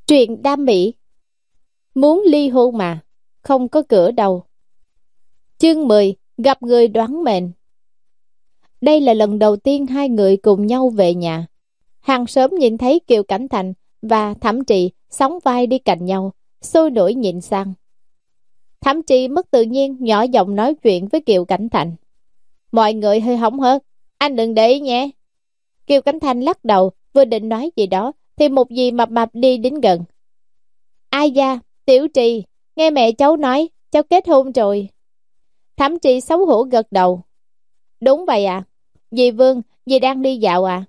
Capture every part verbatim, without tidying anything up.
Truyện đam mỹ, muốn ly hôn mà, không có cửa đâu. Chương mười, gặp người đoán mệnh. Đây là lần đầu tiên hai người cùng nhau về nhà. Hàng xóm nhìn thấy Kiều Cảnh Thành và Thẩm Trì sóng vai đi cạnh nhau, sôi nổi nhìn sang. Thẩm Trì mất tự nhiên nhỏ giọng nói chuyện với Kiều Cảnh Thành. Mọi người hơi hóng hớt, anh đừng để ý nhé. Kiều Cảnh Thành lắc đầu, vừa định nói gì đó thì một dì mập mạp đi đến gần. Ai da, Tiểu Trì, nghe mẹ cháu nói, cháu kết hôn rồi. Thẩm Trì xấu hổ gật đầu. Đúng vậy à, dì Vương, dì đang đi dạo à?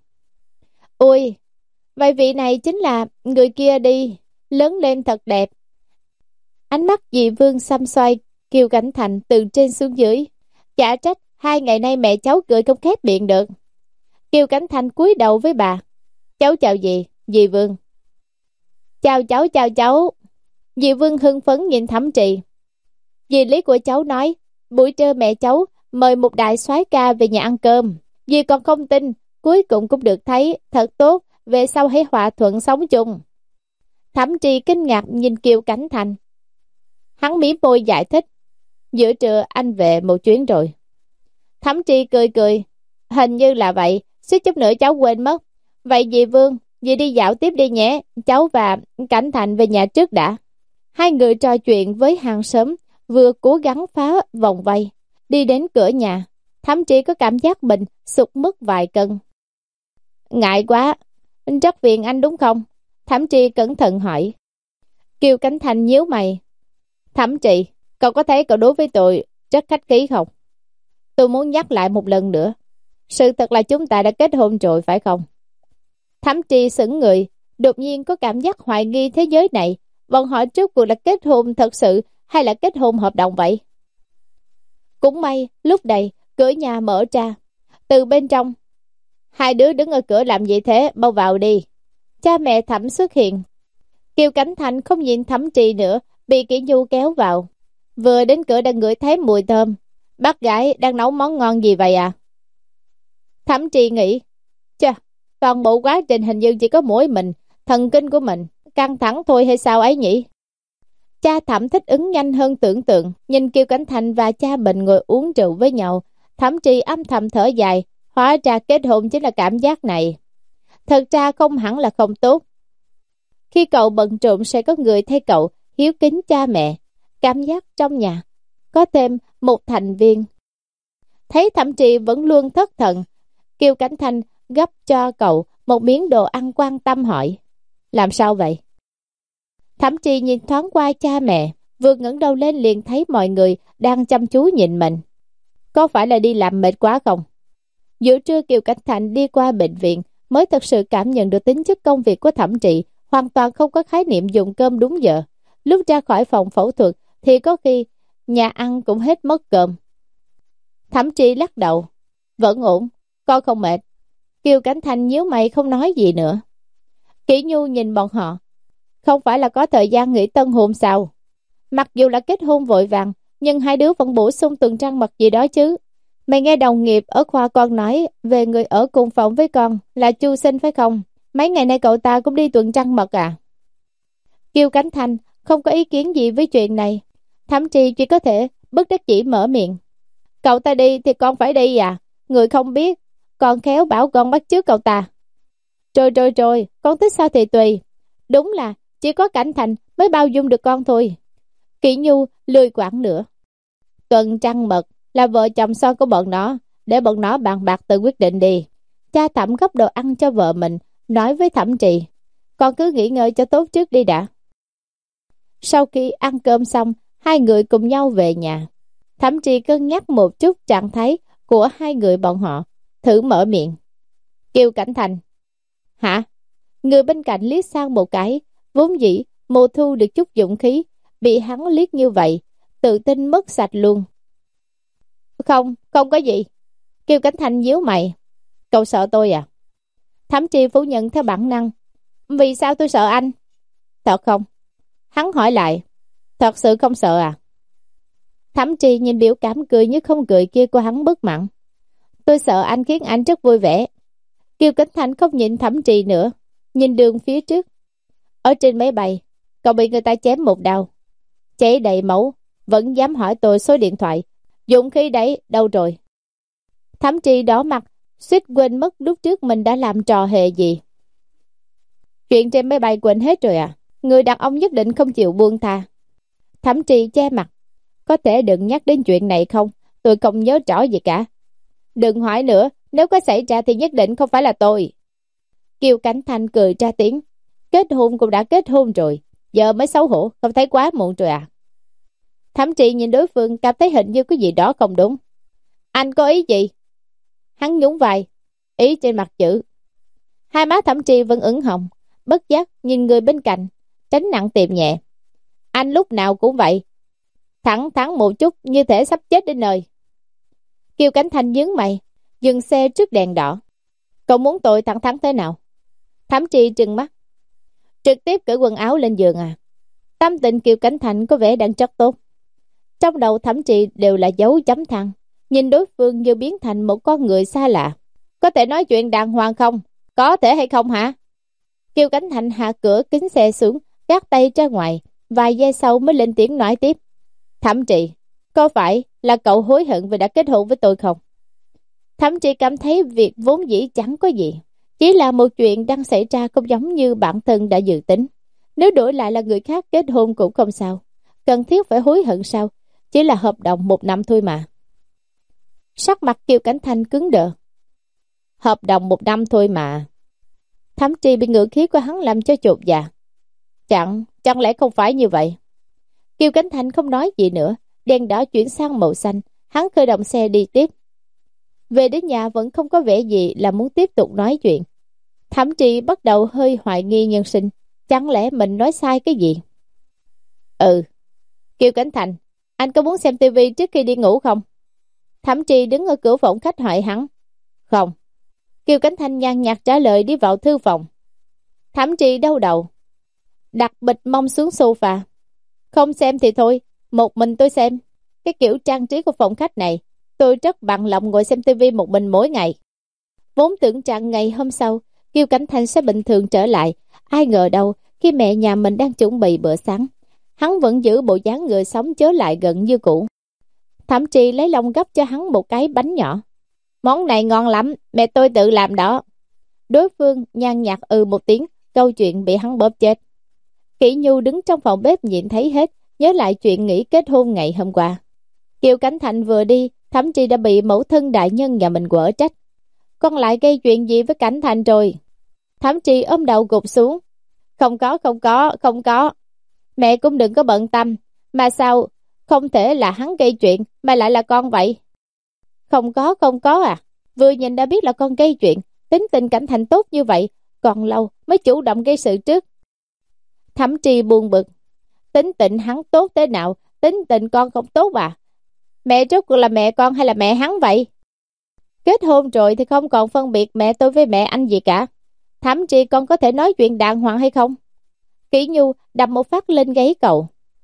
Ôi, vậy vị này chính là người kia đi, lớn lên thật đẹp. Ánh mắt dì Vương xăm xoay Kiều Cảnh Thành từ trên xuống dưới. Chả trách, hai ngày nay mẹ cháu cười không khép miệng được. Kiều Cảnh Thành cúi đầu với bà. Cháu chào dì, dì Vương. Chào cháu, chào cháu. Dì Vương hưng phấn nhìn Thẩm Trì. Dì Lý của cháu nói, buổi trưa mẹ cháu mời một đại soái ca về nhà ăn cơm. Dì còn không tin, cuối cùng cũng được thấy, thật tốt, về sau hãy hòa thuận sống chung. Thẩm Trì kinh ngạc nhìn Kiều Cảnh Thành. Hắn mím môi giải thích, giữa trưa anh về một chuyến rồi. Thẩm Trì cười cười, hình như là vậy, suýt chút nữa cháu quên mất. Vậy dì Vương, dì đi dạo tiếp đi nhé, cháu và Cảnh Thành về nhà trước đã. Hai người trò chuyện với hàng xóm, vừa cố gắng phá vòng vây. Đi đến cửa nhà, Thẩm Trì có cảm giác mình sụt mất vài cân. Ngại quá, rất phiền anh đúng không? Thẩm Trì cẩn thận hỏi. Kiều Cảnh Thành nhíu mày. Thẩm Trì, cậu có thấy cậu đối với tôi rất khách khí không? Tôi muốn nhắc lại một lần nữa. Sự thật là chúng ta đã kết hôn rồi phải không? Thẩm Trì sững người, đột nhiên có cảm giác hoài nghi thế giới này. Bọn họ trước cuộc là kết hôn thật sự hay là kết hôn hợp đồng vậy? Cũng may, lúc này, cửa nhà mở ra. Từ bên trong, hai đứa đứng ở cửa làm gì thế, mau vào đi. Cha mẹ Thẩm xuất hiện. Kiều Cảnh Thành không nhìn Thẩm Trì nữa, bị Kỷ Nhu kéo vào. Vừa đến cửa đã ngửi thấy mùi thơm. Bác gái đang nấu món ngon gì vậy à? Thẩm Trì nghĩ, chà, toàn bộ quá trình hình như chỉ có mỗi mình, thần kinh của mình căng thẳng thôi hay sao ấy nhỉ? Cha Thẩm thích ứng nhanh hơn tưởng tượng, nhìn Kiều Cảnh Thành và cha mình ngồi uống rượu với nhau. Thẩm Trì âm thầm thở dài, hóa ra kết hôn chính là cảm giác này. Thật ra không hẳn là không tốt. Khi cậu bận rộn sẽ có người thay cậu hiếu kính cha mẹ, cảm giác trong nhà có thêm một thành viên. Thấy Thẩm Trì vẫn luôn thất thần, Kiều Cảnh Thành gấp cho cậu một miếng đồ ăn, quan tâm hỏi, làm sao vậy? Thẩm Trì nhìn thoáng qua cha mẹ, vừa ngẩng đầu lên liền thấy mọi người đang chăm chú nhìn mình. Có phải là đi làm mệt quá không? Giữa trưa Kiều Cảnh Thành đi qua bệnh viện mới thật sự cảm nhận được tính chất công việc của Thẩm Trì, hoàn toàn không có khái niệm dùng cơm đúng giờ. Lúc ra khỏi phòng phẫu thuật thì có khi nhà ăn cũng hết mất cơm. Thẩm Trì lắc đầu, vẫn ổn, con không mệt. Kiều Cảnh Thành nhíu mày không nói gì nữa. Kỷ Nhu nhìn bọn họ, không phải là có thời gian nghỉ tân hôn sao? Mặc dù là kết hôn vội vàng, nhưng hai đứa vẫn bổ sung tuần trăng mật gì đó chứ. Mày nghe đồng nghiệp ở khoa con nói về người ở cùng phòng với con là Chu Sinh phải không? Mấy ngày nay cậu ta cũng đi tuần trăng mật à? Kiều Cảnh Thành không có ý kiến gì với chuyện này. Thậm chí chỉ có thể bất đắc chỉ mở miệng. Cậu ta đi thì con phải đi à? Người không biết, con khéo bảo con bắt chước cậu ta. Rồi rồi rồi, con thích sao thì tùy. Đúng là chỉ có Cảnh Thành mới bao dung được con thôi. Kỷ Nhu lười quản nữa. Tuần trăng mật là vợ chồng son của bọn nó, để bọn nó bàn bạc tự quyết định đi. Cha Thẩm gấp đồ ăn cho vợ mình, nói với Thẩm Trì, con cứ nghỉ ngơi cho tốt trước đi đã. Sau khi ăn cơm xong, hai người cùng nhau về nhà. Thẩm Trì cân nhắc một chút trạng thái của hai người bọn họ, thử mở miệng. Kiều Cảnh Thành. Hả? Người bên cạnh liếc sang một cái, vốn dĩ Mùa Thu được chút dũng khí, bị hắn liếc như vậy, tự tin mất sạch luôn. Không, không có gì. Kiều Cảnh Thành nhíu mày. Cậu sợ tôi à? Thẩm Trì phủ nhận theo bản năng. Vì sao tôi sợ anh? Thật không? Hắn hỏi lại. Thật sự không sợ à? Thẩm Trì nhìn biểu cảm cười như không cười kia của hắn bất mãn. Tôi sợ anh khiến anh rất vui vẻ. Kiều Cảnh Thành không nhìn Thẩm Trì nữa, nhìn đường phía trước. Ở trên máy bay, cậu bị người ta chém một đao, chảy đầy máu, vẫn dám hỏi tôi số điện thoại. Dũng khí đấy, đâu rồi? Thẩm Tri đỏ mặt, suýt quên mất lúc trước mình đã làm trò hề gì. Chuyện trên máy bay quên hết rồi à? Người đàn ông nhất định không chịu buông tha. Thẩm Tri che mặt. Có thể đừng nhắc đến chuyện này không? Tôi không nhớ rõ gì cả. Đừng hỏi nữa, nếu có xảy ra thì nhất định không phải là tôi. Kiều Cảnh Thanh cười ra tiếng. Kết hôn cũng đã kết hôn rồi, giờ mới xấu hổ, không thấy quá muộn rồi à? Thẩm Tri nhìn đối phương, cảm thấy hình như có gì đó không đúng. Anh có ý gì? Hắn nhún vai, ý trên mặt chữ. Hai má Thẩm Tri vẫn ửng hồng, bất giác nhìn người bên cạnh, tránh nặng tìm nhẹ. Anh lúc nào cũng vậy, thẳng thắn một chút như thể sắp chết đến nơi. Kiều Cảnh Thanh nhướng mày, dừng xe trước đèn đỏ. Cậu muốn tôi thẳng thắn thế nào? Thẩm Tri trừng mắt. Trực tiếp cởi quần áo lên giường à? Tâm tình Kiều Cảnh Thanh có vẻ đang rất tốt. Trong đầu Thẩm Tri đều là dấu chấm than, nhìn đối phương như biến thành một con người xa lạ. Có thể nói chuyện đàng hoàng không? Có thể hay không hả? Kiều Cảnh Thanh hạ cửa kính xe xuống, gác tay ra ngoài, vài giây sau mới lên tiếng nói tiếp. Thẩm Tri, có phải là cậu hối hận vì đã kết hôn với tôi không? Thẩm Tri cảm thấy việc vốn dĩ chẳng có gì, chỉ là một chuyện đang xảy ra không giống như bản thân đã dự tính. Nếu đổi lại là người khác kết hôn cũng không sao, cần thiết phải hối hận sao? Chỉ là hợp đồng một năm thôi mà. Sắc mặt Kiều Cảnh Thanh cứng đờ. Hợp đồng một năm thôi mà. Thẩm Tri bị ngữ khí của hắn làm cho chột dạ. Chẳng, chẳng lẽ không phải như vậy? Kiều Cảnh Thanh không nói gì nữa, đèn đỏ chuyển sang màu xanh, hắn khởi động xe đi tiếp. Về đến nhà vẫn không có vẻ gì là muốn tiếp tục nói chuyện. Thẩm Tri bắt đầu hơi hoài nghi nhân sinh, chẳng lẽ mình nói sai cái gì? Ừ. Kiều Cảnh Thanh, anh có muốn xem tivi trước khi đi ngủ không? Thẩm Tri đứng ở cửa phòng khách hỏi hắn. Không. Kiều Cảnh Thanh nhàn nhạt trả lời, đi vào thư phòng. Thẩm Tri đau đầu, đặt bịch mông xuống sofa. Không xem thì thôi, một mình tôi xem. Cái kiểu trang trí của phòng khách này, tôi rất bằng lòng ngồi xem tivi một mình mỗi ngày. Vốn tưởng rằng ngày hôm sau Kiều Cảnh Thanh sẽ bình thường trở lại, ai ngờ đâu khi mẹ nhà mình đang chuẩn bị bữa sáng, hắn vẫn giữ bộ dáng người sống chớ lại gần như cũ. Thẩm Tri lấy lòng gấp cho hắn một cái bánh nhỏ. Món này ngon lắm, mẹ tôi tự làm đó. Đối phương nhàn nhạt ừ một tiếng, câu chuyện bị hắn bóp chết. Kỷ Nhu đứng trong phòng bếp nhìn thấy hết, nhớ lại chuyện nghỉ kết hôn ngày hôm qua. Kiều Cảnh Thanh vừa đi, Thẩm Tri đã bị mẫu thân đại nhân nhà mình quở trách. Con lại gây chuyện gì với Cảnh Thanh rồi? Thẩm Tri ôm đầu gục xuống. Không có, không có, không có. Mẹ cũng đừng có bận tâm. Mà sao không thể là hắn gây chuyện mà lại là con vậy? Không có, không có à? Vừa nhìn đã biết là con gây chuyện. Tính tình Cảnh Thanh tốt như vậy, còn lâu mới chủ động gây sự trước. Thẩm Tri buồn bực. Tính tình hắn tốt thế nào, tính tình con không tốt à? Mẹ rốt cuộc là mẹ con hay là mẹ hắn vậy? Kết hôn rồi thì không còn phân biệt mẹ tôi với mẹ anh gì cả. Thẩm Tri, con có thể nói chuyện đàng hoàng hay không? Kỷ Nhu đập một phát lên gáy cậu.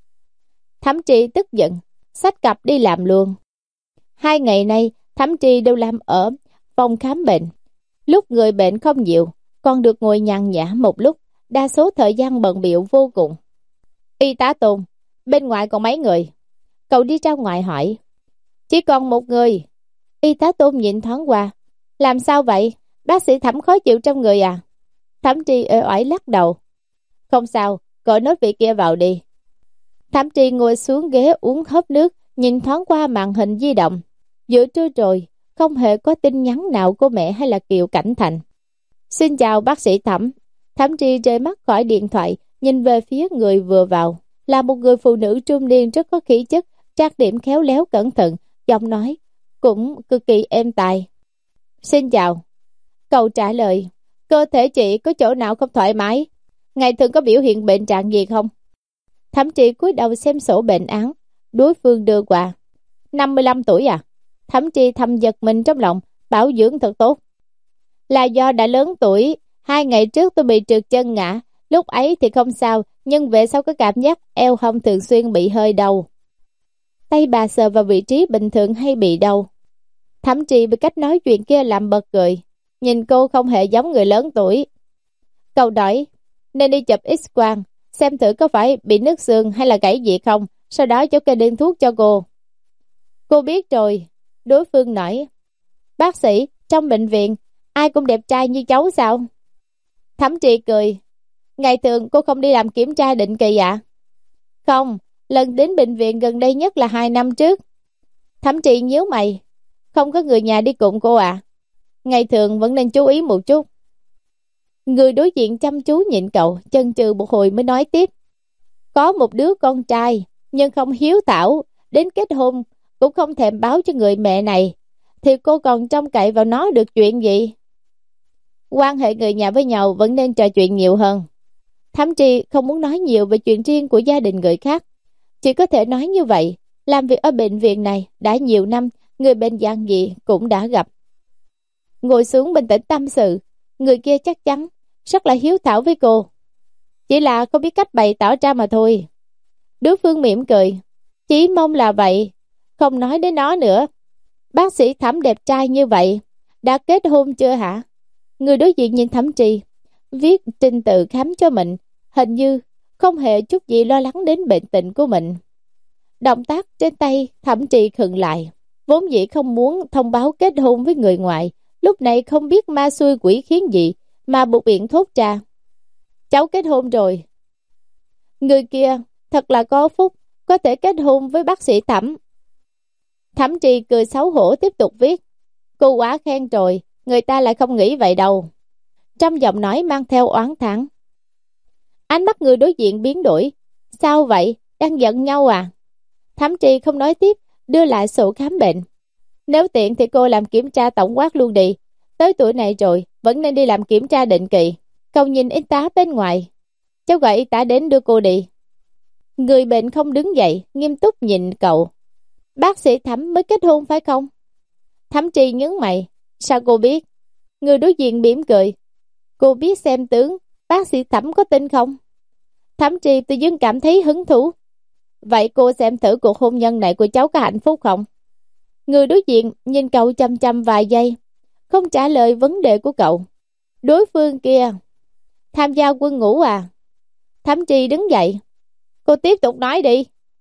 Thẩm Tri tức giận, xách cặp đi làm luôn. Hai ngày nay Thẩm Tri đều làm ở phòng khám bệnh. Lúc người bệnh không nhiều, còn được ngồi nhàn nhã một lúc, đa số thời gian bận bịu vô cùng. Y tá Tôn, bên ngoài còn mấy người? Cậu đi ra ngoài hỏi. Chỉ còn một người. Y tá Tôn nhìn thoáng qua. Làm sao vậy? Bác sĩ Thẩm khó chịu trong người à? Thẩm Tri uể oải lắc đầu. Không sao, gọi nốt vị kia vào đi. Thẩm Tri ngồi xuống ghế uống hớp nước, nhìn thoáng qua màn hình di động. Giữa trưa rồi, không hề có tin nhắn nào của mẹ hay là Kiều Cảnh Thanh. Xin chào bác sĩ Thẩm. Thẩm Tri rời mắt khỏi điện thoại, nhìn về phía người vừa vào. Là một người phụ nữ trung niên rất có khí chất, trang điểm khéo léo cẩn thận, giọng nói cũng cực kỳ êm tai. Xin chào. Cậu trả lời. Cơ thể chị có chỗ nào không thoải mái? Ngày thường có biểu hiện bệnh trạng gì không? Thẩm Tri cúi đầu xem sổ bệnh án. Đối phương đưa qua. năm mươi lăm tuổi à? Thẩm Tri thầm giật mình trong lòng, bảo dưỡng thật tốt. Là do đã lớn tuổi, hai ngày trước tôi bị trượt chân ngã, lúc ấy thì không sao, nhưng về sau có cảm giác eo hông thường xuyên bị hơi đau. Tay bà sờ vào vị trí bình thường hay bị đau. Thẩm Tri bị cách nói chuyện kia làm bật cười, nhìn cô không hề giống người lớn tuổi. Cậu nói, nên đi chụp X-quang, xem thử có phải bị nứt xương hay là gãy gì không, sau đó cháu kê đơn thuốc cho cô. Cô biết rồi, đối phương nói. Bác sĩ, trong bệnh viện, ai cũng đẹp trai như cháu sao? Thẩm Trì cười. Ngày thường cô không đi làm kiểm tra định kỳ ạ? À? Không, lần đến bệnh viện gần đây nhất là hai năm trước. Thẩm Trì nhíu mày. Không có người nhà đi cùng cô à? Ngày thường vẫn nên chú ý một chút. Người đối diện chăm chú nhìn cậu, chần chừ một hồi mới nói tiếp. Có một đứa con trai, nhưng không hiếu thảo, đến kết hôn cũng không thèm báo cho người mẹ này, thì cô còn trông cậy vào nó được chuyện gì? Quan hệ người nhà với nhau vẫn nên trò chuyện nhiều hơn. Thẩm Trì không muốn nói nhiều về chuyện riêng của gia đình người khác, chỉ có thể nói như vậy. Làm việc ở bệnh viện này đã nhiều năm, người bệnh dạng gì cũng đã gặp. Ngồi xuống bình tĩnh tâm sự, người kia chắc chắn rất là hiếu thảo với cô, chỉ là không biết cách bày tỏ ra mà thôi. Đối phương mỉm cười. Chỉ mong là vậy, không nói đến nó nữa. Bác sĩ Thẩm đẹp trai như vậy, đã kết hôn chưa hả? Người đối diện nhìn Thẩm Trì, viết trình tự khám cho mình, hình như không hề chút gì lo lắng đến bệnh tình của mình. Động tác trên tay Thẩm Trì khựng lại, vốn dĩ không muốn thông báo kết hôn với người ngoài, lúc này không biết ma xui quỷ khiến gì mà buộc miệng thốt ra. Cháu kết hôn rồi. Người kia thật là có phúc, có thể kết hôn với bác sĩ Thẩm. Thẩm Trì cười xấu hổ tiếp tục viết. Cô quá khen rồi, người ta lại không nghĩ vậy đâu. Trong giọng nói mang theo oán thán. Ánh mắt người đối diện biến đổi. Sao vậy? Đang giận nhau à? Thẩm Trì không nói tiếp, đưa lại sổ khám bệnh. Nếu tiện thì cô làm kiểm tra tổng quát luôn đi. Tới tuổi này rồi, vẫn nên đi làm kiểm tra định kỳ. Cậu nhìn y tá bên ngoài. Cháu gọi y tá đến đưa cô đi. Người bệnh không đứng dậy, nghiêm túc nhìn cậu. Bác sĩ Thẩm mới kết hôn phải không? Thẩm Trì nhướng mày. Sao cô biết? Người đối diện mỉm cười. Cô biết xem tướng, bác sĩ Thẩm có tin không? Thẩm Trì tự dưng cảm thấy hứng thú. Vậy cô xem thử cuộc hôn nhân này của cháu có hạnh phúc không? Người đối diện nhìn cậu chăm chăm vài giây, không trả lời vấn đề của cậu. Đối phương kia, tham gia quân ngũ à? Thẩm Trì đứng dậy. Cô tiếp tục nói đi.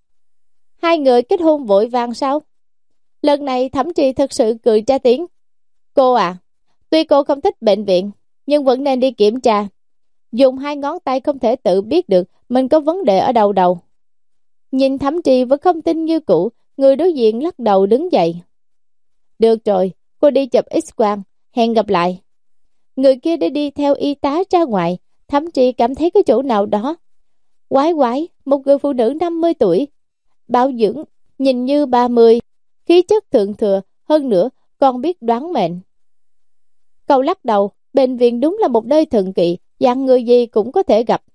Hai người kết hôn vội vàng sao? Lần này Thẩm Trì thật sự cười ra tiếng. Cô à, tuy cô không thích bệnh viện, nhưng vẫn nên đi kiểm tra. Dùng hai ngón tay không thể tự biết được mình có vấn đề ở đâu đâu. Nhìn Thẩm Trì vẫn không tin như cũ, người đối diện lắc đầu đứng dậy. Được rồi, cô đi chụp X-quang, hẹn gặp lại. Người kia đã đi theo y tá ra ngoài. Thẩm Trì cảm thấy cái chỗ nào đó quái quái. Một người phụ nữ năm mươi tuổi, bảo dưỡng, nhìn như ba mươi, khí chất thượng thừa, hơn nữa còn biết đoán mệnh. Cậu lắc đầu, bệnh viện đúng là một nơi thần kỳ, dạng người gì cũng có thể gặp.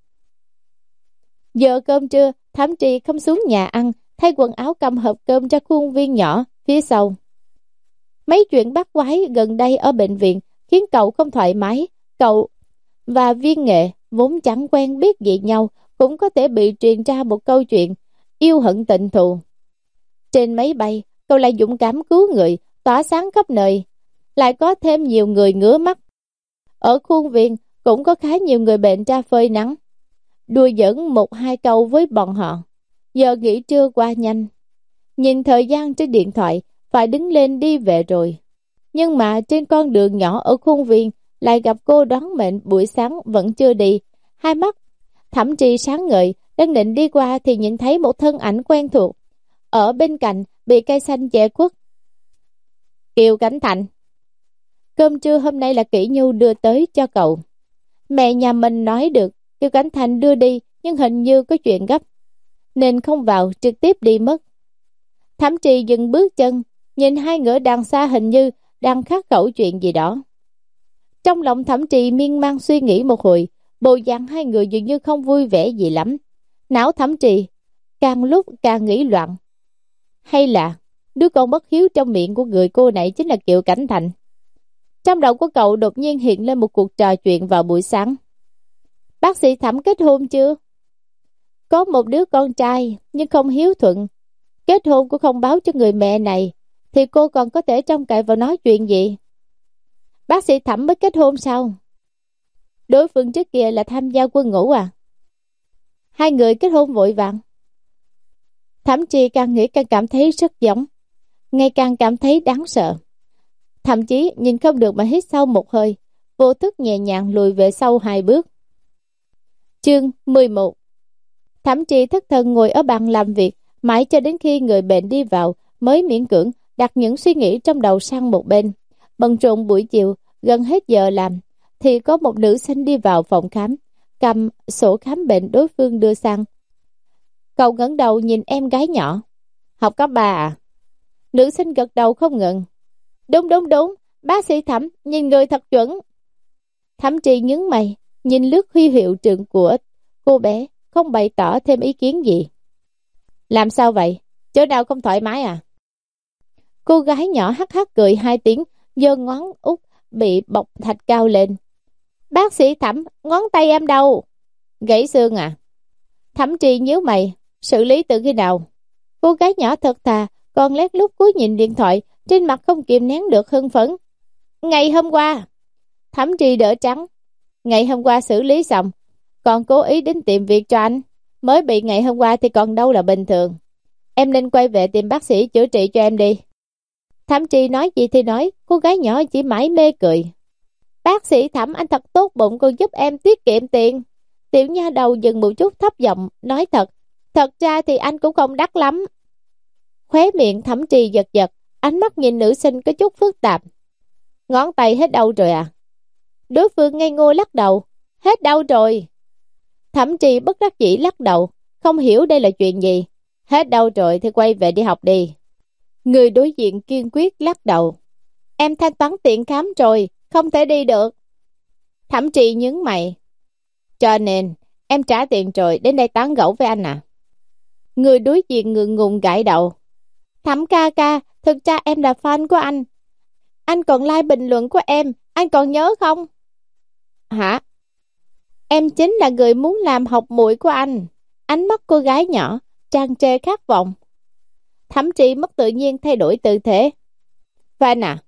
Giờ cơm trưa, Thẩm Trì không xuống nhà ăn, thay quần áo cầm hộp cơm ra khuôn viên nhỏ phía sau. Mấy chuyện bắt quái gần đây ở bệnh viện khiến cậu không thoải mái. Cậu và Viên Nghệ vốn chẳng quen biết gì nhau, cũng có thể bị truyền ra một câu chuyện yêu hận tình thù. Trên máy bay, cậu lại dũng cảm cứu người, tỏa sáng khắp nơi, lại có thêm nhiều người ngứa mắt. Ở khuôn viên cũng có khá nhiều người bệnh ra phơi nắng, đùa giỡn một hai câu với bọn họ. Giờ nghỉ trưa qua nhanh, nhìn thời gian trên điện thoại, phải đứng lên đi về rồi. Nhưng mà trên con đường nhỏ ở khuôn viên lại gặp cô đoán mệnh buổi sáng vẫn chưa đi. Hai mắt Thẩm Trì sáng ngời, đang định đi qua thì nhìn thấy một thân ảnh quen thuộc ở bên cạnh bị cây xanh che khuất. Kiều Cảnh Thành. Cơm trưa hôm nay là Kỷ Nhu đưa tới cho cậu. Mẹ nhà mình nói được Kiều Cảnh Thành đưa đi, nhưng hình như có chuyện gấp nên không vào, trực tiếp đi mất. Thẩm Trì dừng bước chân, nhìn hai người đằng xa hình như đang khắc khẩu chuyện gì đó. Trong lòng Thẩm Trì miên man suy nghĩ một hồi, bộ dạng hai người dường như không vui vẻ gì lắm. Não Thẩm Trì càng lúc càng nghĩ loạn. Hay là đứa con bất hiếu trong miệng của người cô này chính là Kiều Cảnh Thành? Trong đầu của cậu đột nhiên hiện lên một cuộc trò chuyện vào buổi sáng. Bác sĩ Thẩm kết hôn chưa? Có một đứa con trai nhưng không hiếu thuận, kết hôn cũng không báo cho người mẹ này, thì cô còn có thể trông cậy vào nói chuyện gì? Bác sĩ Thẩm mới kết hôn sao? Đối phương trước kia là tham gia quân ngũ à? Hai người kết hôn vội vàng. Thẩm Trì càng nghĩ càng cảm thấy rất giống, ngày càng cảm thấy đáng sợ. Thậm chí nhìn không được mà hít sâu một hơi, vô thức nhẹ nhàng lùi về sau hai bước. Chương mười một. Thẩm Trì thất thần ngồi ở bàn làm việc, mãi cho đến khi người bệnh đi vào mới miễn cưỡng đặt những suy nghĩ trong đầu sang một bên. Bận rộn buổi chiều, gần hết giờ làm, thì có một nữ sinh đi vào phòng khám, cầm sổ khám bệnh đối phương đưa sang. Cậu ngẩng đầu nhìn em gái nhỏ. Học cấp ba à? Nữ sinh gật đầu không ngừng. Đúng đúng đúng, bác sĩ Thẩm, nhìn người thật chuẩn. Thẩm Trì nhướng mày, nhìn lướt huy hiệu trường của cô bé, không bày tỏ thêm ý kiến gì. Làm sao vậy? Chỗ nào không thoải mái à? Cô gái nhỏ hắc hắc cười hai tiếng, giơ ngón út bị bọc thạch cao lên. Bác sĩ Thẩm, ngón tay em đâu? Gãy xương à? Thẩm Trì nhíu mày, xử lý từ khi nào? Cô gái nhỏ thật thà, còn lét lúc cúi nhìn điện thoại, trên mặt không kìm nén được hưng phấn. Ngày hôm qua. Thẩm Trì đỡ trắng. Ngày hôm qua xử lý xong, còn cố ý đến tìm việc cho anh. Mới bị ngày hôm qua thì còn đâu là bình thường. Em nên quay về tìm bác sĩ chữa trị cho em đi. Thẩm Trì nói gì thì nói, cô gái nhỏ chỉ mãi mê cười. Bác sĩ Thẩm, anh thật tốt bụng, còn giúp em tiết kiệm tiền. Tiểu nha đầu dừng một chút thấp giọng nói thật. Thật ra thì anh cũng không đắt lắm. Khóe miệng Thẩm Trì giật giật, ánh mắt nhìn nữ sinh có chút phức tạp. Ngón tay hết đâu rồi à? Đối phương ngây ngô lắc đầu. Hết đâu rồi? Thẩm Trì bất đắc dĩ lắc đầu, không hiểu đây là chuyện gì. Hết đâu rồi thì quay về đi học đi. Người đối diện kiên quyết lắc đầu. Em thanh toán tiền khám rồi, không thể đi được. Thẩm Trì nhướng mày. Cho nên, em trả tiền rồi, đến đây tán gẫu với anh à? Người đối diện ngượng ngùng gãi đầu. Thẩm ca ca, thực ra em là fan của anh. Anh còn like bình luận của em, anh còn nhớ không? Hả? Em chính là người muốn làm học muội của anh. Ánh mắt cô gái nhỏ tràn trề khát vọng. Thẩm Trì mất tự nhiên thay đổi tư thế. Fan à?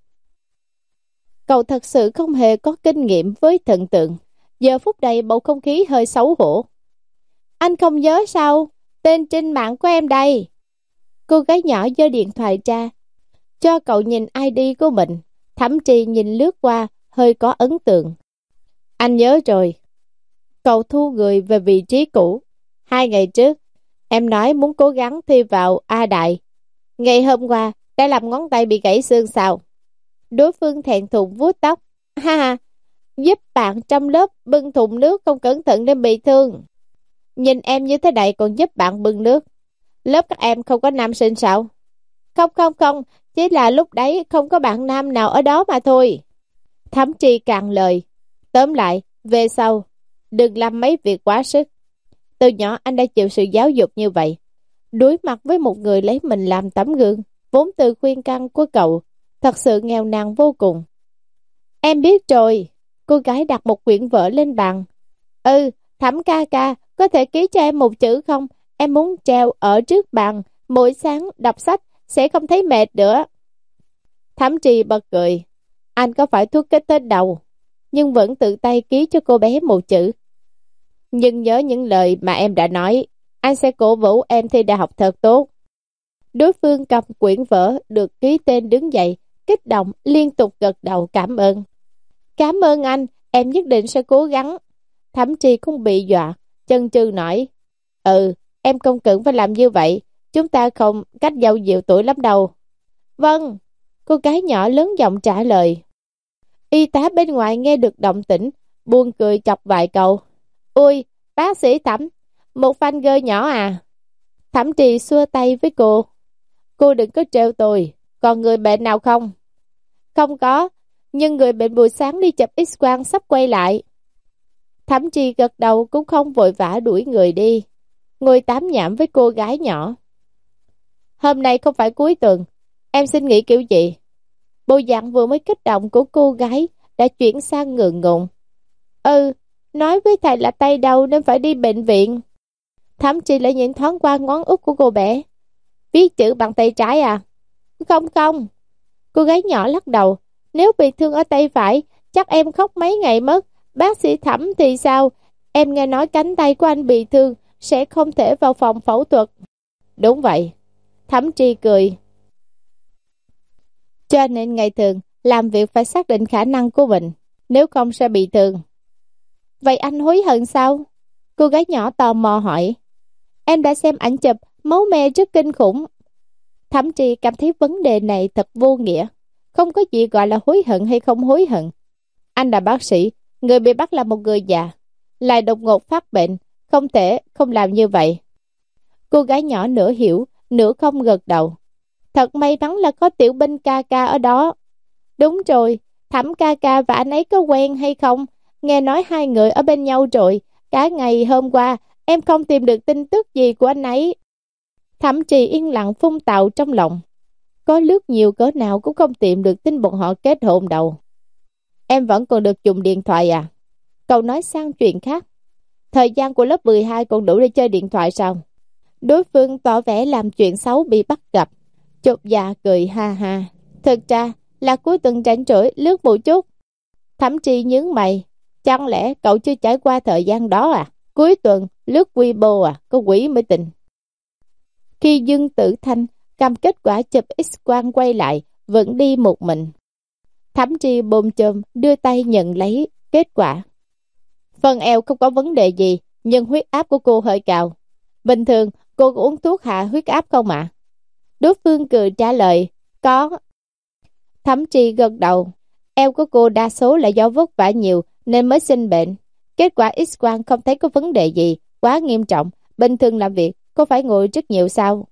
Cậu thật sự không hề có kinh nghiệm với thần tượng. Giờ phút này bầu không khí hơi xấu hổ. Anh không nhớ sao? Tên trên mạng của em đây. Cô gái nhỏ giơ điện thoại ra, cho cậu nhìn i đê của mình. Thẩm Trì nhìn lướt qua, hơi có ấn tượng. Anh nhớ rồi. Cậu thu người về vị trí cũ. Hai ngày trước, em nói muốn cố gắng thi vào A Đại. Ngày hôm qua, đã làm ngón tay bị gãy xương sao? Đối phương thẹn thùng vuốt tóc. Ha ha, giúp bạn trong lớp bưng thùng nước không cẩn thận nên bị thương. Nhìn em như thế này còn giúp bạn bưng nước. Lớp các em không có nam sinh sao? Không không không, chỉ là lúc đấy không có bạn nam nào ở đó mà thôi. Thẩm Trì cạn lời. Tóm lại, về sau, đừng làm mấy việc quá sức. Từ nhỏ anh đã chịu sự giáo dục như vậy. Đối mặt với một người lấy mình làm tấm gương, vốn từ khuyên can của cậu, thật sự nghèo nàn vô cùng. Em biết rồi. Cô gái đặt một quyển vở lên bàn. Ừ, Thẩm ca ca, có thể ký cho em một chữ không? Em muốn treo ở trước bàn, mỗi sáng đọc sách sẽ không thấy mệt nữa. Thẩm Trì bật cười. Anh có phải thuốc kích thích đâu, nhưng vẫn tự tay ký cho cô bé một chữ. Nhưng nhớ những lời mà em đã nói, anh sẽ cổ vũ em thi đại học thật tốt. Đối phương cầm quyển vở được ký tên đứng dậy, kích động liên tục gật đầu cảm ơn. Cảm ơn anh, em nhất định sẽ cố gắng. Thẩm Trì không bị dọa, chân chừ nói. Ừ, em không cần phải làm như vậy, chúng ta không cách nhau nhiều tuổi lắm đâu. Vâng, cô gái nhỏ lớn giọng trả lời. Y tá bên ngoài nghe được động tĩnh, buồn cười chọc vài câu. Ôi, bác sĩ Thẩm, một fan girl nhỏ à? Thẩm Trì xua tay với cô. Cô đừng có trêu tôi, còn người bệnh nào không? Không có, nhưng người bệnh buổi sáng đi chụp X-quang sắp quay lại. Thẩm Trì gật đầu cũng không vội vã đuổi người đi, ngồi tám nhảm với cô gái nhỏ. Hôm nay không phải cuối tuần, em xin nghỉ kiểu gì? Bộ dạng vừa mới kích động của cô gái đã chuyển sang ngượng ngùng. Ừ, nói với thầy là tay đau nên phải đi bệnh viện. Thẩm Trì lại nhìn thoáng qua ngón út của cô bé. Viết chữ bằng tay trái à? Không không. Cô gái nhỏ lắc đầu. Nếu bị thương ở tay phải, chắc em khóc mấy ngày mất. Bác sĩ Thẩm thì sao? Em nghe nói cánh tay của anh bị thương, sẽ không thể vào phòng phẫu thuật. Đúng vậy. Thẩm Tri cười. Cho nên ngày thường, làm việc phải xác định khả năng của mình, nếu không sẽ bị thương. Vậy anh hối hận sao? Cô gái nhỏ tò mò hỏi. Em đã xem ảnh chụp, máu me rất kinh khủng. Thẩm Tri cảm thấy vấn đề này thật vô nghĩa. Không có gì gọi là hối hận hay không hối hận. Anh là bác sĩ, người bị bắt là một người già, lại đột ngột phát bệnh, không thể không làm như vậy. Cô gái nhỏ nửa hiểu, nửa không gật đầu. Thật may mắn là có Tiểu Binh ca ca ở đó. Đúng rồi, Thẩm ca ca và anh ấy có quen hay không? Nghe nói hai người ở bên nhau rồi. Cả ngày hôm qua, em không tìm được tin tức gì của anh ấy. Thẩm Trì yên lặng phun tào trong lòng. Có lướt nhiều cỡ nào cũng không tìm được tin bọn họ kết hôn đâu. Em vẫn còn được dùng điện thoại à? Cậu nói sang chuyện khác. Thời gian của lớp mười hai còn đủ để chơi điện thoại sao? Đối phương tỏ vẻ làm chuyện xấu bị bắt gặp. Chột dạ cười ha ha. Thực ra là cuối tuần rảnh rỗi lướt một chút. Thẩm Tri nhướng mày. Chẳng lẽ cậu chưa trải qua thời gian đó à? Cuối tuần lướt Weibo à? Có quỷ mới tình. Khi Dương Tử Thanh cầm kết quả chụp X-quang quay lại, vẫn đi một mình. Thẩm Tri bồm chồm đưa tay nhận lấy kết quả. Phần eo không có vấn đề gì, nhưng huyết áp của cô hơi cao. Bình thường cô có uống thuốc hạ huyết áp không ạ? À? Đối phương cười trả lời, có. Thẩm Tri gật đầu. Eo của cô đa số là do vất vả nhiều nên mới sinh bệnh. Kết quả X-quang không thấy có vấn đề gì, quá nghiêm trọng. Bình thường làm việc, cô phải ngồi rất nhiều sao?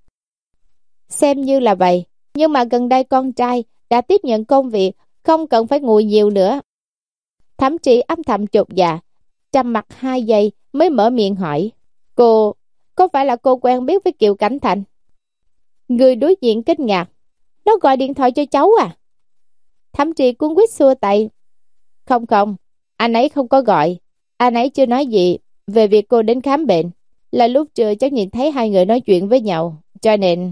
Xem như là vậy, nhưng mà gần đây con trai đã tiếp nhận công việc, không cần phải ngồi nhiều nữa. Thẩm Tri âm thầm chột dạ, trầm mặt hai giây mới mở miệng hỏi. Cô, có phải là cô quen biết với Kiều Cảnh Thành? Người đối diện kinh ngạc. Nó gọi điện thoại cho cháu à? Thẩm Tri cuống quýt xua tay. Không không, anh ấy không có gọi. Anh ấy chưa nói gì về việc cô đến khám bệnh. Là lúc trưa cháu nhìn thấy hai người nói chuyện với nhau, cho nên...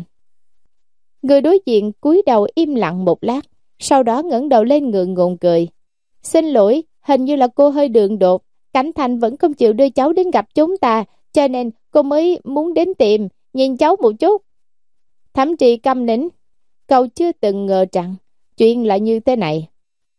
Người đối diện cúi đầu im lặng một lát, sau đó ngẩng đầu lên ngượng ngùng cười. Xin lỗi, hình như là cô hơi đường đột. Cảnh Thành vẫn không chịu đưa cháu đến gặp chúng ta, cho nên cô mới muốn đến tìm, nhìn cháu một chút. Thẩm Tri câm nín. Cậu chưa từng ngờ rằng chuyện là như thế này.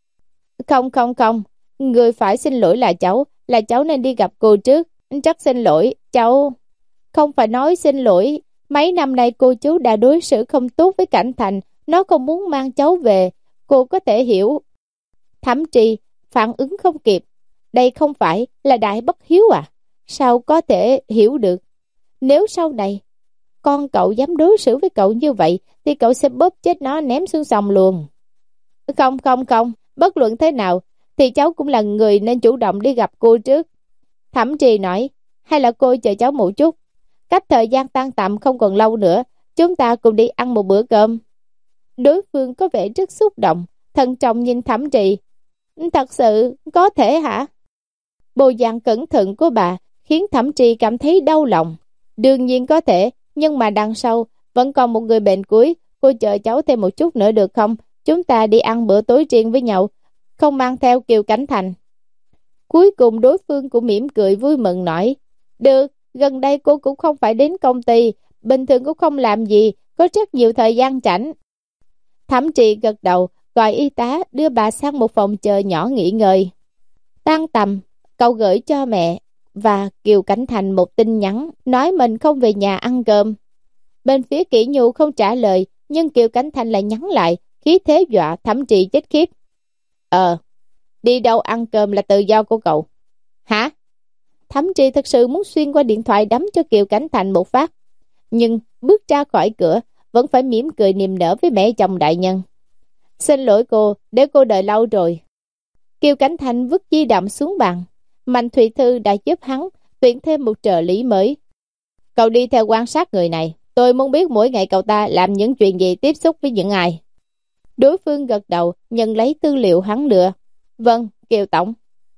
Không không không, người phải xin lỗi là cháu, là cháu nên đi gặp cô trước. Rất xin lỗi, cháu... Không phải nói xin lỗi, mấy năm nay cô chú đã đối xử không tốt với Cảnh Thành, nó không muốn mang cháu về, cô có thể hiểu. Thẩm Tri phản ứng không kịp, đây không phải là đại bất hiếu à? Sao có thể hiểu được? Nếu sau này con cậu dám đối xử với cậu như vậy thì cậu sẽ bóp chết nó ném xuống sông luôn. Không không không, bất luận thế nào thì cháu cũng là người nên chủ động đi gặp cô trước. Thẩm Tri nói, hay là cô chờ cháu một chút. Cách thời gian tan tầm không còn lâu nữa, chúng ta cùng đi ăn một bữa cơm. Đối phương có vẻ rất xúc động, thận trọng nhìn Thẩm Tri. Thật sự có thể hả? Bộ dạng cẩn thận của bà khiến Thẩm Tri cảm thấy đau lòng. Đương nhiên có thể, nhưng mà đằng sau vẫn còn một người bệnh cuối. Cô chờ cháu thêm một chút nữa được không? Chúng ta đi ăn bữa tối riêng với nhau, không mang theo Kiều Cảnh Thành. Cuối cùng đối phương cũng mỉm cười vui mừng nói, được, gần đây cô cũng không phải đến công ty, bình thường cũng không làm gì, có rất nhiều thời gian rảnh. Thẩm Tri gật đầu, gọi y tá đưa bà sang một phòng chờ nhỏ nghỉ ngơi. Tan tầm, cậu gửi cho mẹ và Kiều Cảnh Thành một tin nhắn, nói mình không về nhà ăn cơm. Bên phía Kỷ Nhu không trả lời, nhưng Kiều Cảnh Thành lại nhắn lại, khí thế dọa Thẩm Tri chết khiếp. Ờ, đi đâu ăn cơm là tự do của cậu. Hả? Thẩm Tri thật sự muốn xuyên qua điện thoại đấm cho Kiều Cảnh Thành một phát. Nhưng bước ra khỏi cửa, vẫn phải mỉm cười niềm nở với mẹ chồng đại nhân. Xin lỗi cô, để cô đợi lâu rồi. Kiều Cảnh Thành vứt di động xuống bàn. Mạnh Thụy Thư đã giúp hắn tuyển thêm một trợ lý mới. Cậu đi theo quan sát người này. Tôi muốn biết mỗi ngày cậu ta làm những chuyện gì, tiếp xúc với những ai. Đối phương gật đầu, nhận lấy tư liệu hắn đưa. Vâng, Kiều Tổng.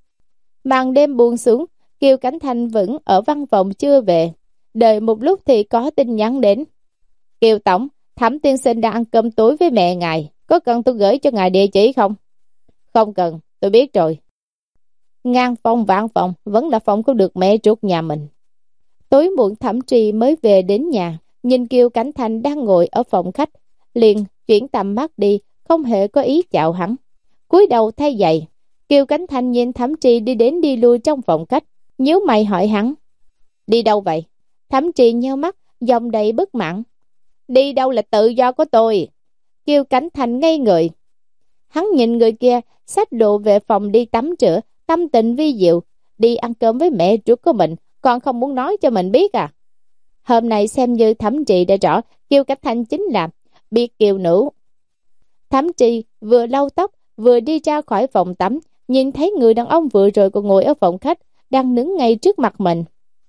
Màn đêm buông xuống, Kiều Cảnh Thành vẫn ở văn phòng chưa về. Đợi một lúc thì có tin nhắn đến. Kiều Tổng, Thẩm tiên sinh đang ăn cơm tối với mẹ ngài. Có cần tôi gửi cho ngài địa chỉ không? Không cần, tôi biết rồi. ngàn phòng vạn phòng vẫn là phòng không được mẹ ruột nhà mình. Tối muộn Thẩm Trì mới về đến nhà, nhìn Kiều Cảnh Thành đang ngồi ở phòng khách, liền chuyển tầm mắt đi, không hề có ý chào hắn. Cúi đầu thay giày, Kiều Cảnh Thành nhìn Thẩm Trì đi đến đi lui trong phòng khách, nhíu mày hỏi hắn: đi đâu vậy? Thẩm Trì nheo mắt, giọng đầy bất mãn: đi đâu là tự do của tôi. Kiều Cảnh Thành ngây người. Hắn nhìn người kia xách đồ về phòng đi tắm rửa, tâm tình vi diệu, đi ăn cơm với mẹ ruột của mình, còn không muốn nói cho mình biết à? Hôm nay xem như Thẩm Trì đã rõ Kiều Cảnh Thành chính là biệt kiều nữ. Thẩm Trì vừa lau tóc vừa đi ra khỏi phòng tắm, nhìn thấy người đàn ông vừa rồi còn ngồi ở phòng khách đang đứng ngay trước mặt mình.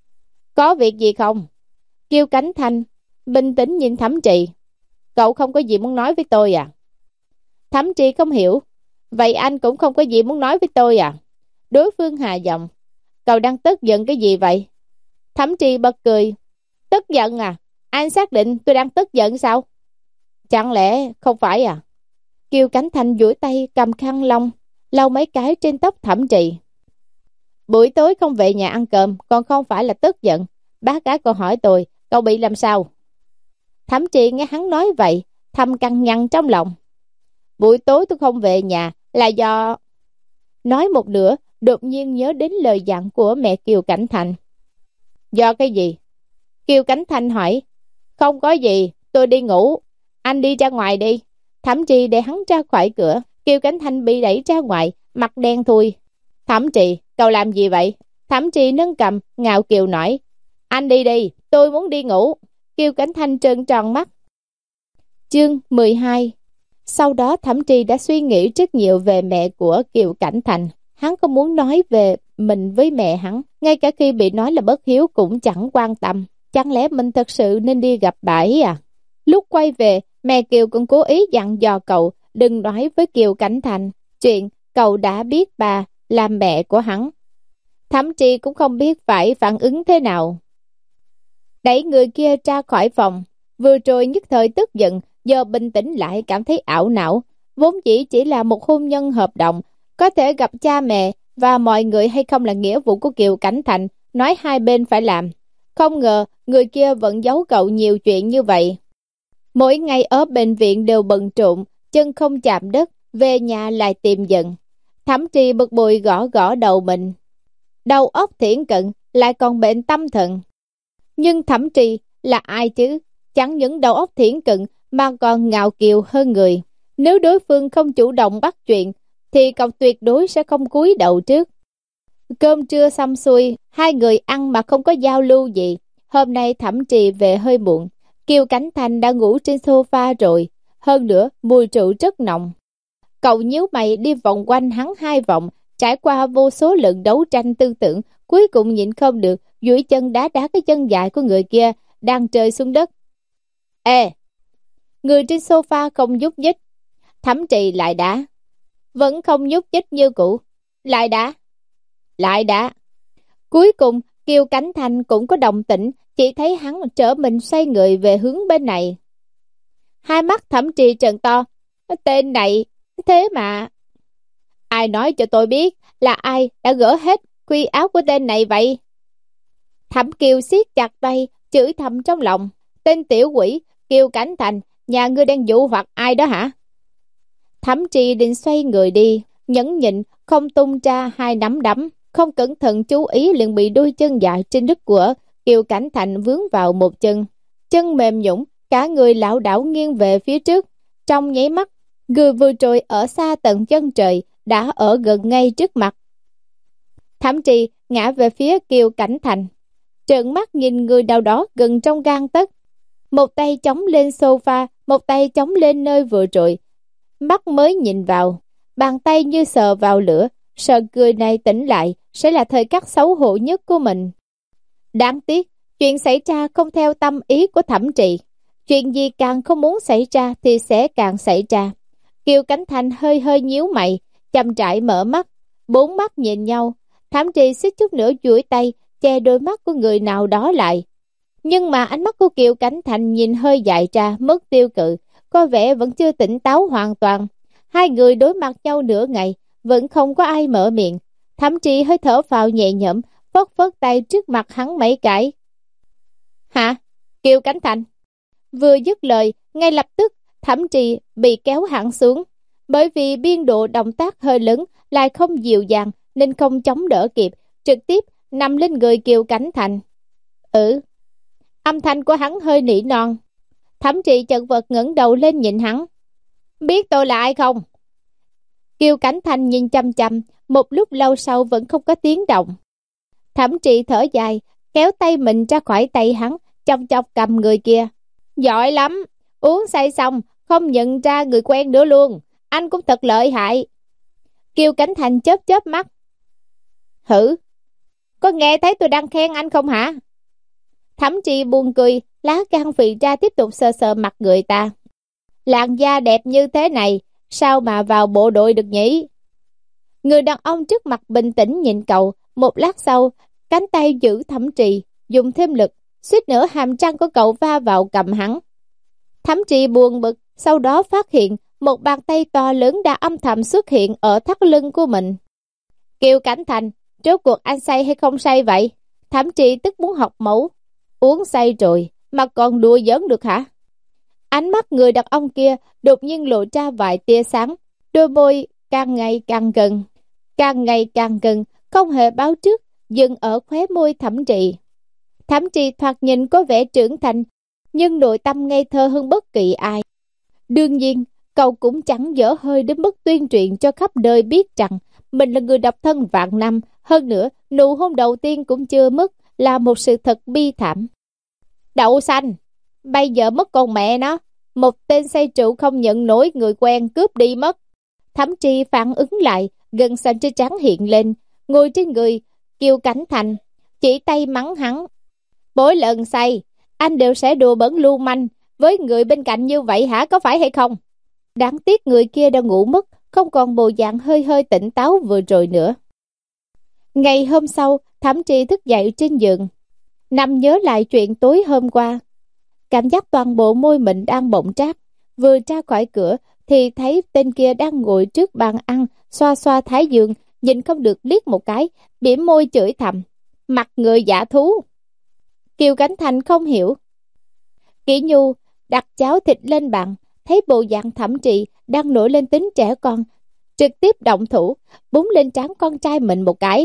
Có việc gì không? Kiều Cảnh Thành bình tĩnh nhìn Thẩm Trì. Cậu không có gì muốn nói với tôi à? Thẩm Trì không hiểu. Vậy anh cũng không có gì muốn nói với tôi à? Đối phương hạ giọng. Cậu đang tức giận cái gì vậy? Thẩm Trì bật cười. Tức giận à? Anh xác định tôi đang tức giận sao? Chẳng lẽ không phải à? Kiều Cảnh Thành duỗi tay cầm khăn lông lau mấy cái trên tóc Thẩm Trì. Buổi tối không về nhà ăn cơm, còn không phải là tức giận. Bác gái còn hỏi tôi, cậu bị làm sao? Thẩm Trì nghe hắn nói vậy, thầm căng nhăn trong lòng. Buổi tối tôi không về nhà là do... Nói một nửa, đột nhiên nhớ đến lời dặn của mẹ Kiều Cảnh Thành. Do cái gì? Kiều Cảnh Thành hỏi. Không có gì, tôi đi ngủ. Anh đi ra ngoài đi. Thẩm Trì để hắn ra khỏi cửa. Kiều Cảnh Thành bị đẩy ra ngoài, mặt đen thui. Thẩm Trì, cậu làm gì vậy? Thẩm Trì nâng cầm, ngạo kiều nói. Anh đi đi, tôi muốn đi ngủ. Kiều Cảnh Thành trợn tròn mắt. Chương mười hai. Sau đó Thẩm Trì đã suy nghĩ rất nhiều về mẹ của Kiều Cảnh Thành. Hắn không muốn nói về mình với mẹ hắn, ngay cả khi bị nói là bất hiếu cũng chẳng quan tâm. Chẳng lẽ mình thật sự nên đi gặp bà ấy à? Lúc quay về, mẹ Kiều cũng cố ý dặn dò cậu đừng nói với Kiều Cảnh Thành chuyện cậu đã biết bà là mẹ của hắn. Thẩm Trì cũng không biết phải phản ứng thế nào. Đẩy người kia ra khỏi phòng, vừa rồi nhất thời tức giận, giờ bình tĩnh lại cảm thấy ảo não. Vốn dĩ chỉ là một hôn nhân hợp đồng, có thể gặp cha mẹ và mọi người hay không là nghĩa vụ của Kiều Cảnh Thành, nói hai bên phải làm. Không ngờ người kia vẫn giấu cậu nhiều chuyện như vậy. Mỗi ngày ở bệnh viện đều bận rộn, chân không chạm đất, về nhà lại tìm giận. Thẩm Trì bực bội gõ gõ đầu mình. Đầu óc thiển cận, lại còn bệnh tâm thần. Nhưng Thẩm Trì là ai chứ? Chẳng những đầu óc thiển cận mà còn ngạo kiều hơn người. Nếu đối phương không chủ động bắt chuyện, thì cậu tuyệt đối sẽ không cúi đầu trước. Cơm trưa xong xuôi, hai người ăn mà không có giao lưu gì. Hôm nay Thẩm Trì về hơi muộn. Kiều Cảnh Thành đã ngủ trên sofa rồi. Hơn nữa, mùi rượu rất nồng. Cậu nhíu mày đi vòng quanh hắn hai vòng, trải qua vô số lần đấu tranh tư tưởng, cuối cùng nhịn không được, duỗi chân đá đá cái chân dài của người kia đang rơi xuống đất. Ê! Người trên sofa không nhúc nhích. Thẩm Trì lại đá. Vẫn không nhúc nhích như cũ. Lại đá. Lại đá. Cuối cùng, Kiều Cảnh Thành cũng có đồng tĩnh, chỉ thấy hắn trở mình xoay người về hướng bên này. Hai mắt Thẩm Trì trợn to. Tên này, thế mà... Ai nói cho tôi biết là ai đã gỡ hết quy áo của tên này vậy? Thẩm Kiều siết chặt tay, chửi thầm trong lòng. Tên tiểu quỷ, Kiều Cảnh Thành, nhà ngươi đang dụ hoặc ai đó hả? Thẩm Trì định xoay người đi, nhẫn nhịn, không tung ra hai nắm đấm. Không cẩn thận chú ý liền bị đôi chân dài trên đất của Kiều Cảnh Thành vướng vào một chân. Chân mềm nhũn, cả người lảo đảo nghiêng về phía trước. Trong nháy mắt, người vừa rồi ở xa tận chân trời đã ở gần ngay trước mặt. Thẩm Trì ngã về phía Kiều Cảnh Thành, trợn mắt nhìn người nào đó gần trong gang tấc. Một tay chống lên sofa, một tay chống lên nơi vừa rồi. Mắt mới nhìn vào, bàn tay như sờ vào lửa. Sợ người này tỉnh lại sẽ là thời khắc xấu hổ nhất của mình. Đáng tiếc, chuyện xảy ra không theo tâm ý của Thẩm Trì. Chuyện gì càng không muốn xảy ra thì sẽ càng xảy ra. Kiều Cảnh Thành hơi hơi nhíu mày, chậm rãi mở mắt, bốn mắt nhìn nhau. Thẩm Trì suýt chút nữa duỗi tay che đôi mắt của người nào đó lại. Nhưng mà ánh mắt của Kiều Cảnh Thành nhìn hơi dại ra, mất tiêu cự, có vẻ vẫn chưa tỉnh táo hoàn toàn. Hai người đối mặt nhau nửa ngày, vẫn không có ai mở miệng. Thẩm Trì hơi thở phào nhẹ nhõm, phất phất tay trước mặt hắn mấy cái. Hả? Kiều Cảnh Thành. Vừa dứt lời, ngay lập tức Thẩm Trì bị kéo hẳn xuống. Bởi vì biên độ động tác hơi lớn, lại không dịu dàng nên không chống đỡ kịp, trực tiếp nằm lên người Kiều Cảnh Thành. Ừ. Âm thanh của hắn hơi nỉ non. Thẩm Trì chật vật ngẩng đầu lên nhìn hắn. Biết tôi là ai không? Kiều Cảnh Thành nhìn chăm chăm, một lúc lâu sau vẫn không có tiếng động. Thẩm Trì thở dài, kéo tay mình ra khỏi tay hắn, chọc chọc cầm người kia. Giỏi lắm, uống say xong, không nhận ra người quen nữa luôn. Anh cũng thật lợi hại. Kiều Cảnh Thành chớp chớp mắt. Hử? Có nghe thấy tôi đang khen anh không hả? Thẩm Trì buồn cười, lá gan phì ra tiếp tục sờ sờ mặt người ta. Làn da đẹp như thế này, sao mà vào bộ đội được nhỉ? Người đàn ông trước mặt bình tĩnh nhìn cậu, một lát sau, cánh tay giữ Thẩm Trì, dùng thêm lực, suýt nữa hàm răng của cậu va vào cầm hắn. Thẩm Trì buồn bực, sau đó phát hiện một bàn tay to lớn đã âm thầm xuất hiện ở thắt lưng của mình. Kiều Cảnh Thành, rốt cuộc anh say hay không say vậy? Thẩm Trì tức muốn học mẫu. Uống say rồi, mà còn đùa giỡn được hả? Ánh mắt người đàn ông kia đột nhiên lộ ra vài tia sáng, đôi môi càng ngày càng gần, càng ngày càng gần, không hề báo trước, dừng ở khóe môi Thẩm Trì. Thẩm Trì thoạt nhìn có vẻ trưởng thành, nhưng nội tâm ngây thơ hơn bất kỳ ai. Đương nhiên, cậu cũng chẳng dở hơi đến mức tuyên truyền cho khắp đời biết rằng mình là người độc thân vạn năm, hơn nữa nụ hôn đầu tiên cũng chưa mất, là một sự thật bi thảm. Đậu xanh, bây giờ mất con mẹ nó, một tên say rượu không nhận nổi người quen cướp đi mất. Thẩm Trì phản ứng lại, gần xanh trên trán hiện lên, ngồi trên người Kiều Cảnh Thành, chỉ tay mắng hắn. Mỗi lần say, anh đều sẽ đùa bẩn lưu manh với người bên cạnh như vậy hả, có phải hay không? Đáng tiếc người kia đã ngủ mất, không còn bộ dạng hơi hơi tỉnh táo vừa rồi nữa. Ngày hôm sau, Thẩm Trì thức dậy trên giường, nằm nhớ lại chuyện tối hôm qua. Cảm giác toàn bộ môi mình đang bỗng trát. Vừa ra khỏi cửa thì thấy tên kia đang ngồi trước bàn ăn, xoa xoa thái dương, nhìn không được liếc một cái, bỉm môi chửi thầm. Mặt người giả thú. Kiều Cảnh Thành không hiểu. Kỷ Nhu đặt cháo thịt lên bàn, thấy bộ dạng Thẩm Trì đang nổi lên tính trẻ con, trực tiếp động thủ, búng lên trán con trai mình một cái.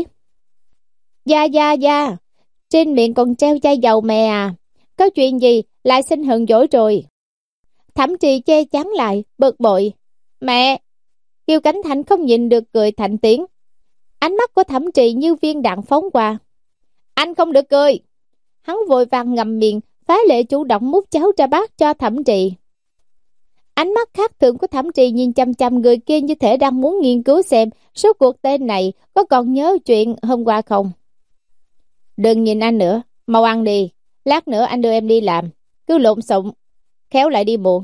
Da da da, trên miệng còn treo chai dầu mè à, có chuyện gì lại sinh hờn dỗi rồi? Thẩm Trì che chắn lại, bực bội. Mẹ! Kiều Cảnh Thành không nhìn được cười thành tiếng. Ánh mắt của Thẩm Trì như viên đạn phóng qua. Anh không được cười! Hắn vội vàng ngậm miệng, phá lệ chủ động múc cháo ra bát cho Thẩm Trì. Ánh mắt khác thường của Thẩm Trì nhìn chăm chăm người kia như thể đang muốn nghiên cứu xem số cuộc tên này có còn nhớ chuyện hôm qua không. Đừng nhìn anh nữa, mau ăn đi, lát nữa anh đưa em đi làm, cứ lộn xộn, khéo lại đi muộn.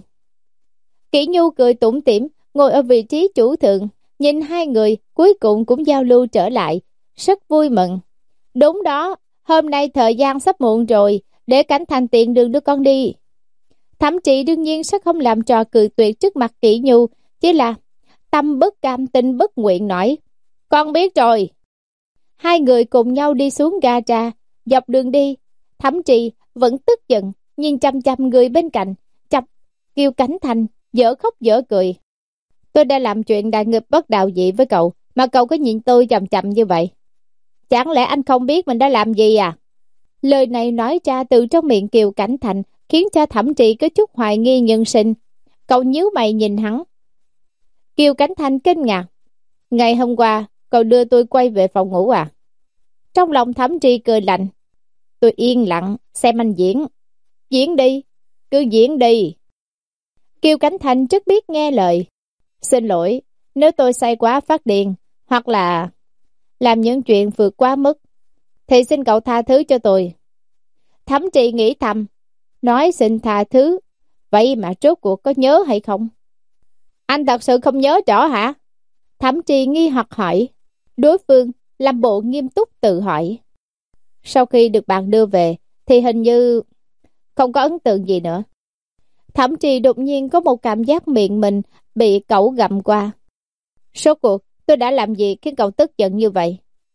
Kỷ Nhu cười tủm tỉm, ngồi ở vị trí chủ thượng, nhìn hai người cuối cùng cũng giao lưu trở lại, rất vui mừng. Đúng đó, hôm nay thời gian sắp muộn rồi, để Cảnh Thành tiện đường đưa con đi. Thẩm Trì đương nhiên sẽ không làm trò cười tuyệt trước mặt Kỷ Nhu, chỉ là tâm bất cam tình bất nguyện nói. Con biết rồi. Hai người cùng nhau đi xuống ga ra, dọc đường đi, Thẩm Trì vẫn tức giận, nhìn chăm chăm người bên cạnh, chập Kiều Cảnh Thành, dở khóc dở cười. Tôi đã làm chuyện đại nghịch bất đạo dị với cậu, mà cậu có nhìn tôi chằm chằm như vậy. Chẳng lẽ anh không biết mình đã làm gì à? Lời này nói ra từ trong miệng Kiều Cảnh Thành, khiến cho Thẩm Trì có chút hoài nghi nhân sinh. Cậu nhíu mày nhìn hắn. Kiều Cảnh Thành kinh ngạc. Ngày hôm qua, cậu đưa tôi quay về phòng ngủ à? Trong lòng Thẩm Trì cười lạnh. Tôi yên lặng, xem anh diễn. Diễn đi, cứ diễn đi. Kiều Cảnh Thành rất biết nghe lời. Xin lỗi, nếu tôi say quá phát điên, hoặc là làm những chuyện vượt quá mức, thì xin cậu tha thứ cho tôi. Thẩm Trì nghĩ thầm, nói xin tha thứ, vậy mà rốt cuộc có nhớ hay không? Anh thật sự không nhớ rõ hả? Thẩm Trì nghi hoặc hỏi. Đối phương làm bộ nghiêm túc tự hỏi. Sau khi được bạn đưa về, thì hình như không có ấn tượng gì nữa. Thẩm Trì đột nhiên có một cảm giác miệng mình bị cẩu gặm qua. Số cuộc tôi đã làm gì khiến cậu tức giận như vậy?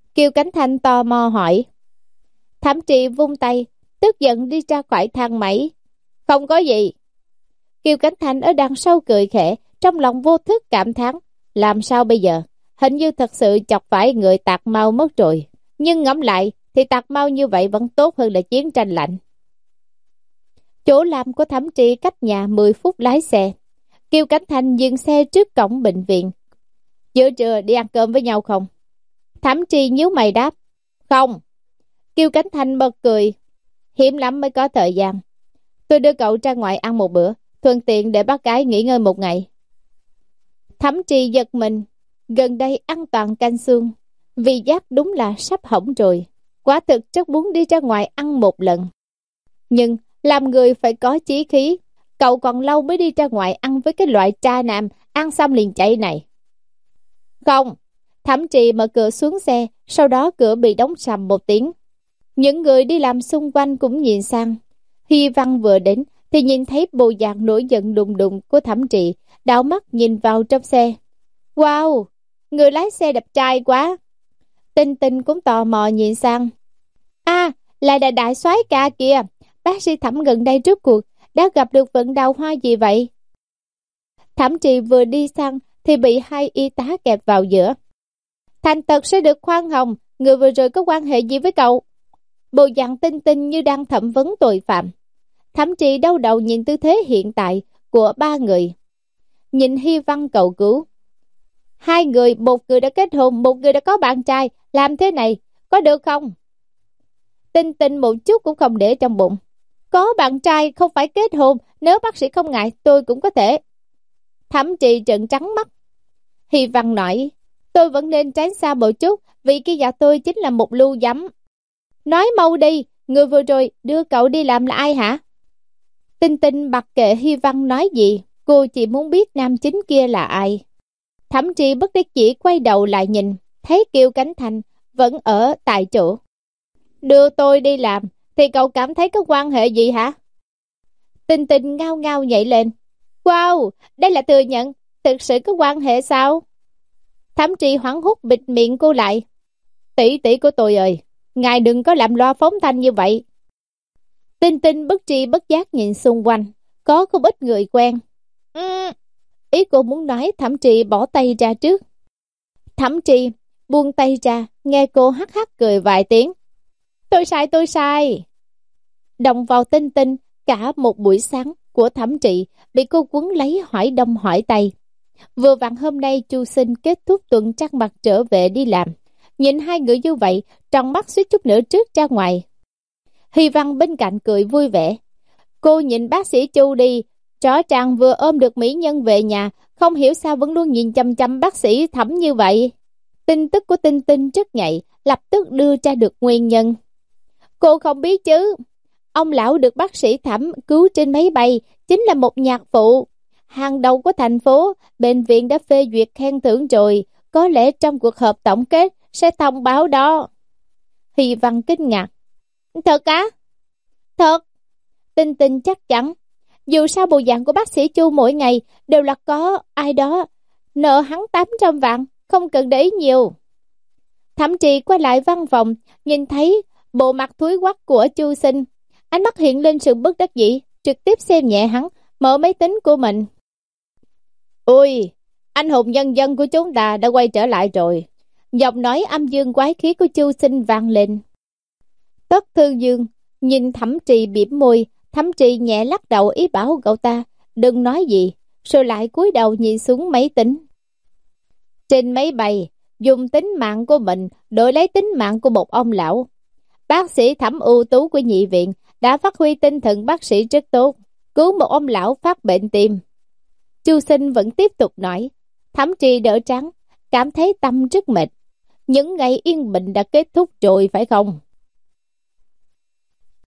Kiều Cánh Thanh tò mò hỏi. Thẩm Trì vung tay, tức giận đi ra khỏi thang máy. Không có gì. Kiều Cánh Thanh ở đằng sau cười khẽ, trong lòng vô thức cảm thán. Làm sao bây giờ? Hình như thật sự chọc phải người tạc mau mất rồi. Nhưng ngẫm lại thì tạc mau như vậy vẫn tốt hơn là chiến tranh lạnh. Chỗ làm của Thẩm Trì cách nhà mười phút lái xe. Kiều Cánh Thanh dừng xe trước cổng bệnh viện. Giữa trưa đi ăn cơm với nhau không? Thẩm Trì nhíu mày đáp. Không. Kiều Cánh Thanh bật cười. Hiếm lắm mới có thời gian. Tôi đưa cậu ra ngoài ăn một bữa, thuận tiện để bác gái nghỉ ngơi một ngày. Thẩm Trì giật mình. Gần đây ăn toàn canh xương. Vị giác đúng là sắp hỏng rồi. Quả thực rất muốn đi ra ngoài ăn một lần. Nhưng làm người phải có chí khí. Cậu còn lâu mới đi ra ngoài ăn với cái loại tra nam ăn xong liền chạy này. Không. Thẩm Trì mở cửa xuống xe, sau đó cửa bị đóng sầm một tiếng. Những người đi làm xung quanh cũng nhìn sang. Hy Văn vừa đến thì nhìn thấy bộ dạng nổi giận đùng đùng của Thẩm Trì, đảo mắt nhìn vào trong xe. Wow, người lái xe đẹp trai quá. Tinh Tinh cũng tò mò nhìn sang. À, lại là đại soái ca kìa. Bác sĩ Thẩm gần đây rốt cuộc đã gặp được vận đào hoa gì vậy? Thẩm Trì vừa đi sang thì bị hai y tá kẹp vào giữa. Thành tật sẽ được khoan hồng, người vừa rồi có quan hệ gì với cậu? Bộ dạng Tinh Tinh như đang thẩm vấn tội phạm. Thẩm Trì đau đầu nhìn tư thế hiện tại của ba người. Nhìn Hy Văn cầu cứu. Hai người, một người đã kết hôn, một người đã có bạn trai. Làm thế này, có được không? Tinh Tinh một chút cũng không để trong bụng. Có bạn trai không phải kết hôn, nếu bác sĩ không ngại tôi cũng có thể. Thẩm Trì trợn trắng mắt. Hy Văn nói, tôi vẫn nên tránh xa một chút, vì kia nhà tôi chính là một lưu giấm. Nói mau đi, người vừa rồi đưa cậu đi làm là ai hả? Tinh Tinh mặc kệ Hy Văn nói gì, cô chỉ muốn biết nam chính kia là ai. Thẩm Trì bất đắc chỉ quay đầu lại nhìn, thấy Kiều Cánh Thanh vẫn ở tại chỗ. Đưa tôi đi làm, thì cậu cảm thấy có quan hệ gì hả? Tinh Tinh ngao ngao nhảy lên. Wow, đây là thừa nhận, thực sự có quan hệ sao? Thẩm Trì hoảng hốt bịt miệng cô lại. Tỷ tỷ của tôi ơi, ngài đừng có làm loa phóng thanh như vậy. Tinh Tinh bất tri bất giác nhìn xung quanh, có không ít người quen. Uhm. Ý cô muốn nói Thẩm Trì bỏ tay ra trước. Thẩm Trì buông tay ra, nghe cô hắc hắc cười vài tiếng. Tôi sai, tôi sai. Đồng vào Tinh Tinh, cả một buổi sáng của Thẩm Trì bị cô quấn lấy hỏi đông hỏi tây. Vừa vặn hôm nay Chu Sinh kết thúc tuần trăng mặt trở về đi làm. Nhìn hai người như vậy, tròn mắt suýt chút nữa trước ra ngoài. Hy Văn bên cạnh cười vui vẻ. Cô nhìn bác sĩ Chu đi, rõ ràng vừa ôm được mỹ nhân về nhà, không hiểu sao vẫn luôn nhìn chăm chăm bác sĩ Thẩm như vậy. Tin tức của Tinh Tinh rất nhạy, lập tức đưa ra được nguyên nhân. Cô không biết chứ, ông lão được bác sĩ Thẩm cứu trên máy bay chính là một nhạc phụ hàng đầu của thành phố. Bệnh viện đã phê duyệt khen thưởng rồi, có lẽ trong cuộc họp tổng kết sẽ thông báo đó. Hy Văn kinh ngạc. Thật á? Thật. Tinh Tinh chắc chắn. Dù sao bộ dạng của bác sĩ Chu mỗi ngày đều là có ai đó nợ hắn tám trăm vạn, không cần để ý nhiều. Thẩm Trì quay lại văn phòng, nhìn thấy bộ mặt thúi quắc của Chu Sinh, ánh mắt hiện lên sự bất đắc dĩ, trực tiếp xem nhẹ hắn, mở máy tính của mình. Ôi, anh hùng nhân dân của chúng ta đã quay trở lại rồi. Giọng nói âm dương quái khí của Chu Sinh vang lên. Tất Thư Dương nhìn Thẩm Trì bĩm môi. Thẩm Trì nhẹ lắc đầu ý bảo cậu ta đừng nói gì, rồi lại cúi đầu nhìn xuống máy tính. Trên máy bay, dùng tính mạng của mình đổi lấy tính mạng của một ông lão. Bác sĩ Thẩm ưu tú của nhị viện đã phát huy tinh thần bác sĩ rất tốt, cứu một ông lão phát bệnh tim. Chu Sinh vẫn tiếp tục nói. Thẩm Trì đỡ trắng, cảm thấy tâm rất mệt. Những ngày yên bình đã kết thúc rồi phải không?